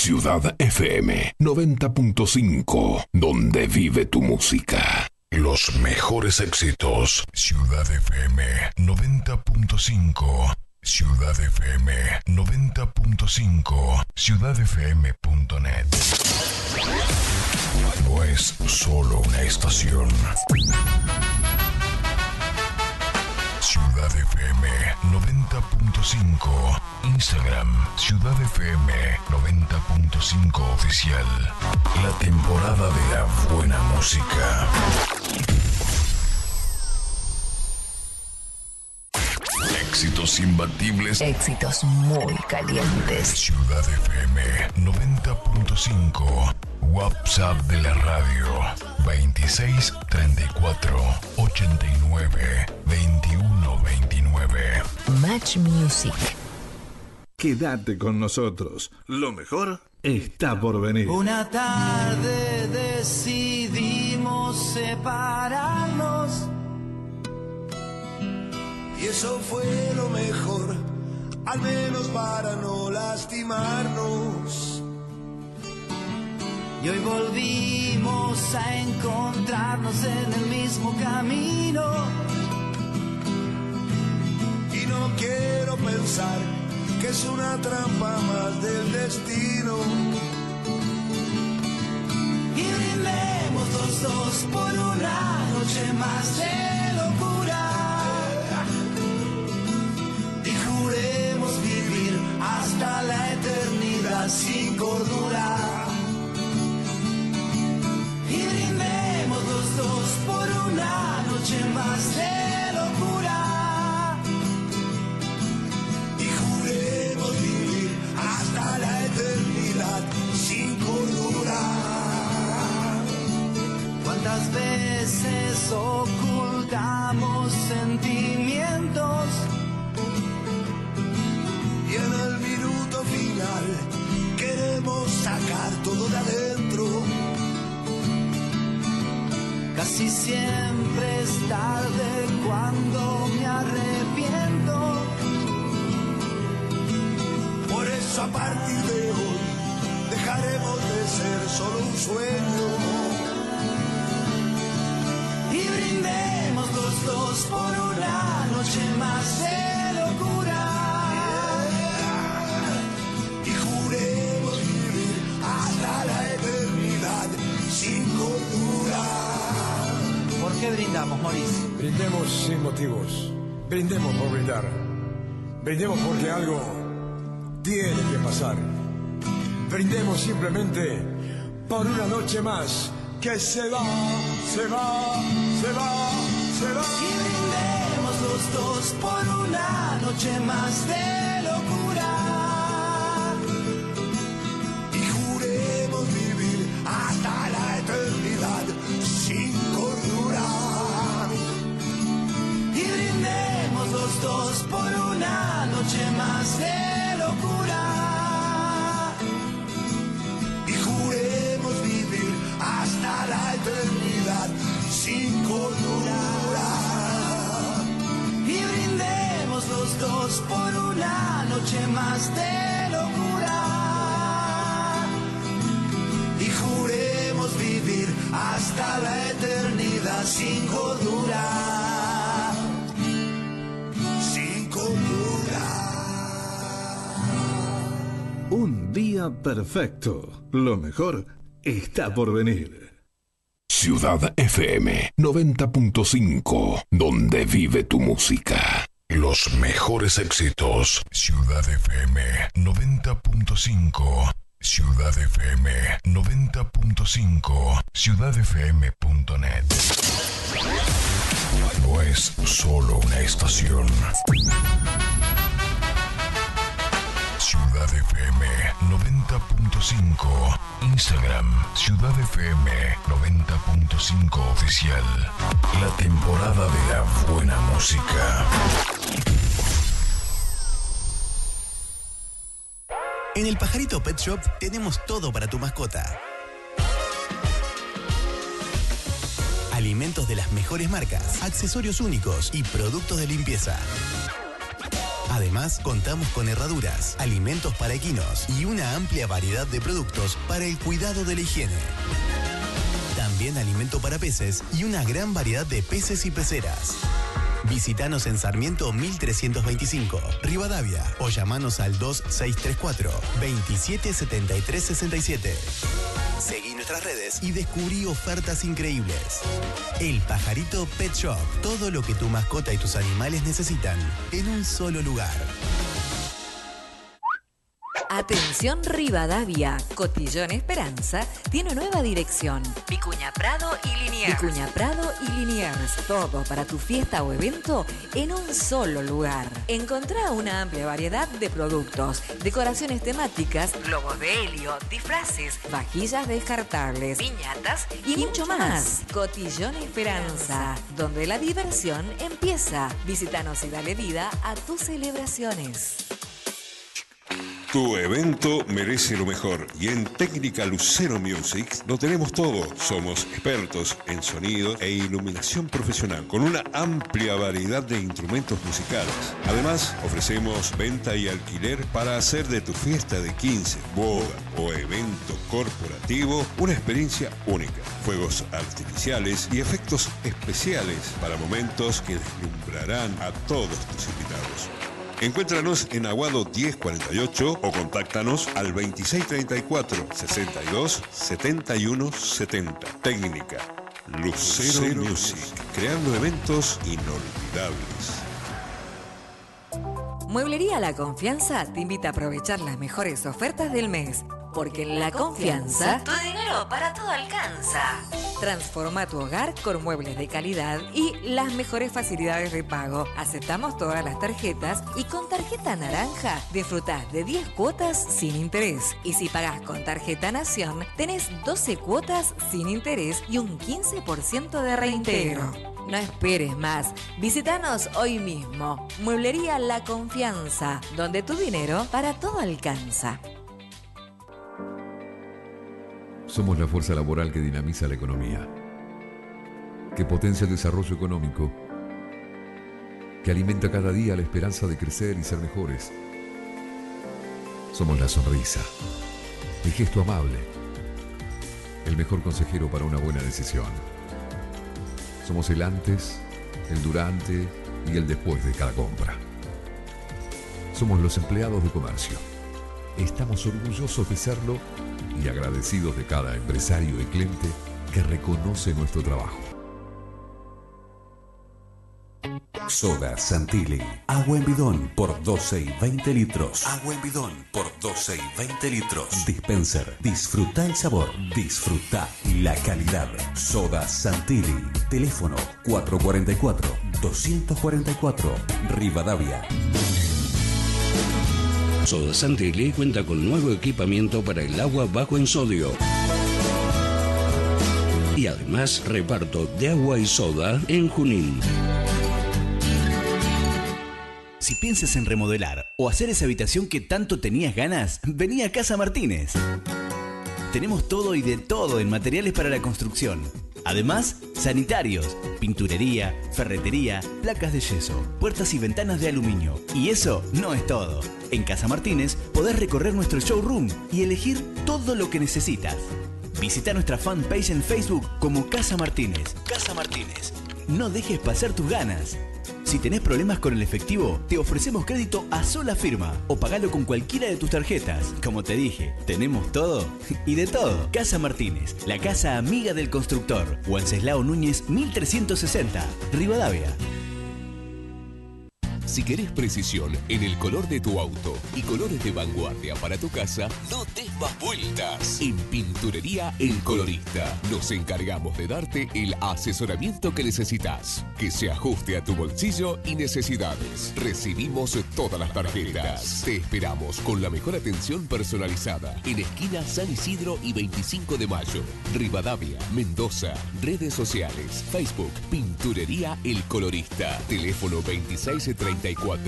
Ciudad FM 90.5, donde vive tu música. Los mejores éxitos. Ciudad FM 90.5. Ciudad FM 90.5. ciudadfm.net. No es solo una estación. Ciudad FM 90.5. Instagram Ciudad FM 90.5 oficial. La temporada de la buena música. Éxitos imbatibles. Éxitos muy calientes. Ciudad FM 90.5. WhatsApp de la radio 26 34 89 21 29. Match Music. Quédate con nosotros. Lo mejor está por venir. Una tarde decidimos separarnos. Y eso fue lo mejor, al menos para no lastimarnos. Y hoy volvimos a encontrarnos en el mismo camino. Y no quiero pensar que es una trampa más del destino. Y brindemos los dos por una noche más de locura. Y juremos vivir hasta la eternidad sin cordura. Y brindemos los dos por una noche más de locura. Y juremos vivir hasta la eternidad sin cordura. ¿Cuántas veces ocultamos sentimientos? Y en el minuto final queremos sacar todo de adentro. Casi siempre es tarde cuando me arrepiento. Por eso a partir de hoy dejaremos de ser solo un sueño. Y brindemos los dos por una noche más de locura. Y juremos vivir hasta la eternidad sin cordura. ¿Por qué brindamos, Maurice? Brindemos sin motivos. Brindemos por brindar. Brindemos porque algo tiene que pasar. Brindemos simplemente por una noche más que se va, se va, se va, se va. Y brindemos los dos por una noche más de locura. Y juremos vivir hasta la eternidad sin cordura. Y brindemos los dos por una noche más de locura. Y juremos vivir hasta la eternidad sin cordura. Y brindemos los dos por una noche más de locura. Y juremos vivir hasta la eternidad sin cordura. Sin cordura. Un día perfecto. Lo mejor está por venir. Ciudad FM 90.5, donde vive tu música. Los mejores éxitos. Ciudad FM 90.5. Ciudad FM 90.5. ciudadfm.net. No es solo una estación. Ciudad FM 90.5. Instagram Ciudad FM 90.5 oficial. La temporada de la buena música. En el Pajarito Pet Shop tenemos todo para tu mascota. Alimentos de las mejores marcas, accesorios únicos y productos de limpieza. Además, contamos con herraduras, alimentos para equinos y una amplia variedad de productos para el cuidado de la higiene. También alimento para peces y una gran variedad de peces y peceras. Visítanos en Sarmiento 1325, Rivadavia, o llamanos al 2634 277367. Seguí nuestras redes y descubrí ofertas increíbles. El Pajarito Pet Shop. Todo lo que tu mascota y tus animales necesitan en un solo lugar. Atención Rivadavia, Cotillón Esperanza tiene nueva dirección. Vicuña Prado y Liniers. Vicuña Prado y Liniers. Todo para tu fiesta o evento en un solo lugar. Encontrá una amplia variedad de productos, decoraciones temáticas, globos de helio, disfraces, vajillas descartables, piñatas y mucho más. Cotillón Esperanza, donde la diversión empieza. Visítanos y dale vida a tus celebraciones. Tu evento merece lo mejor y en Técnica Lucero Music lo tenemos todo. Somos expertos en sonido e iluminación profesional con una amplia variedad de instrumentos musicales. Además, ofrecemos venta y alquiler para hacer de tu fiesta de 15, boda o evento corporativo una experiencia única. Fuegos artificiales y efectos especiales para momentos que deslumbrarán a todos tus invitados. Encuéntranos en Aguado 1048 o contáctanos al 2634 62 71 70. Técnica Lucero Music, creando eventos inolvidables. Mueblería La Confianza te invita a aprovechar las mejores ofertas del mes, porque en La Confianza tu dinero para todo alcanza. Transforma tu hogar con muebles de calidad y las mejores facilidades de pago. Aceptamos todas las tarjetas y con tarjeta naranja disfrutás de 10 cuotas sin interés. Y si pagás con tarjeta Nación, tenés 12 cuotas sin interés y un 15% de reintegro. No esperes más. Visítanos hoy mismo. Mueblería La Confianza, donde tu dinero para todo alcanza. Somos la fuerza laboral que dinamiza la economía, que potencia el desarrollo económico, que alimenta cada día la esperanza de crecer y ser mejores. Somos la sonrisa, el gesto amable, el mejor consejero para una buena decisión. Somos el antes, el durante y el después de cada compra. Somos los empleados de comercio. Estamos orgullosos de serlo y agradecidos de cada empresario y cliente que reconoce nuestro trabajo. Soda Santilli. Agua en bidón por 12 y 20 litros. Agua en bidón por 12 y 20 litros. Dispenser. Disfruta el sabor. Disfruta la calidad. Soda Santilli. Teléfono 444-244. Rivadavia. Soda Santilli cuenta con nuevo equipamiento para el agua bajo en sodio. Y además reparto de agua y soda en Junín. Si piensas en remodelar o hacer esa habitación que tanto tenías ganas, vení a Casa Martínez. Tenemos todo y de todo en materiales para la construcción. Además, sanitarios, pinturería, ferretería, placas de yeso, puertas y ventanas de aluminio. Y eso no es todo. En Casa Martínez podés recorrer nuestro showroom y elegir todo lo que necesitas. Visita nuestra fanpage en Facebook como Casa Martínez. Casa Martínez. No dejes pasar tus ganas. Si tenés problemas con el efectivo, te ofrecemos crédito a sola firma o pagalo con cualquiera de tus tarjetas. Como te dije, tenemos todo y de todo. Casa Martínez, la casa amiga del constructor. Wenceslao Núñez 1360, Rivadavia. Si querés precisión en el color de tu auto y colores de vanguardia para tu casa, no des más vueltas. En Pinturería El Colorista nos encargamos de darte el asesoramiento que necesitas, que se ajuste a tu bolsillo y necesidades. Recibimos todas las tarjetas. Te esperamos con la mejor atención personalizada en esquina San Isidro y 25 de Mayo, Rivadavia, Mendoza. Redes sociales, Facebook, Pinturería El Colorista. Teléfono 2634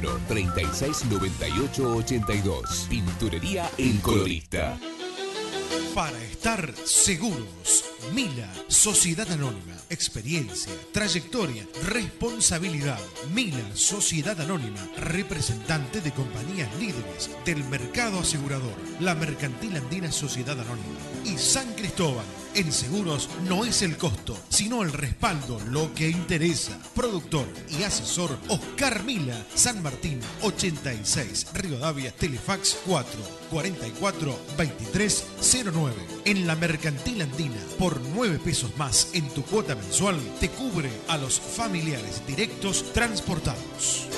3698 82. Pinturería El Colorista. Para estar seguros, Mila, Sociedad Anónima. Experiencia, trayectoria, responsabilidad. Mila, Sociedad Anónima. Representante de compañías líderes del mercado asegurador. La Mercantil Andina Sociedad Anónima. Y San Cristóbal. En seguros no es el costo, sino el respaldo lo que interesa. Productor y asesor Oscar Mila, San Martín 86, Rivadavia, Telefax 4 44 23 09. En la Mercantil Andina, por 9 pesos más en tu cuota mensual, te cubre a los familiares directos transportados.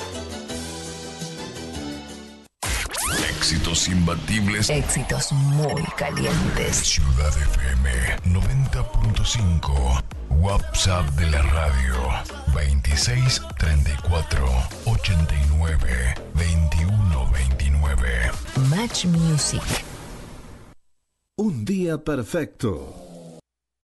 Éxitos imbatibles. Éxitos muy calientes. Ciudad FM 90.5. WhatsApp de la radio 26 34 89 21 29. Match Music. Un día perfecto.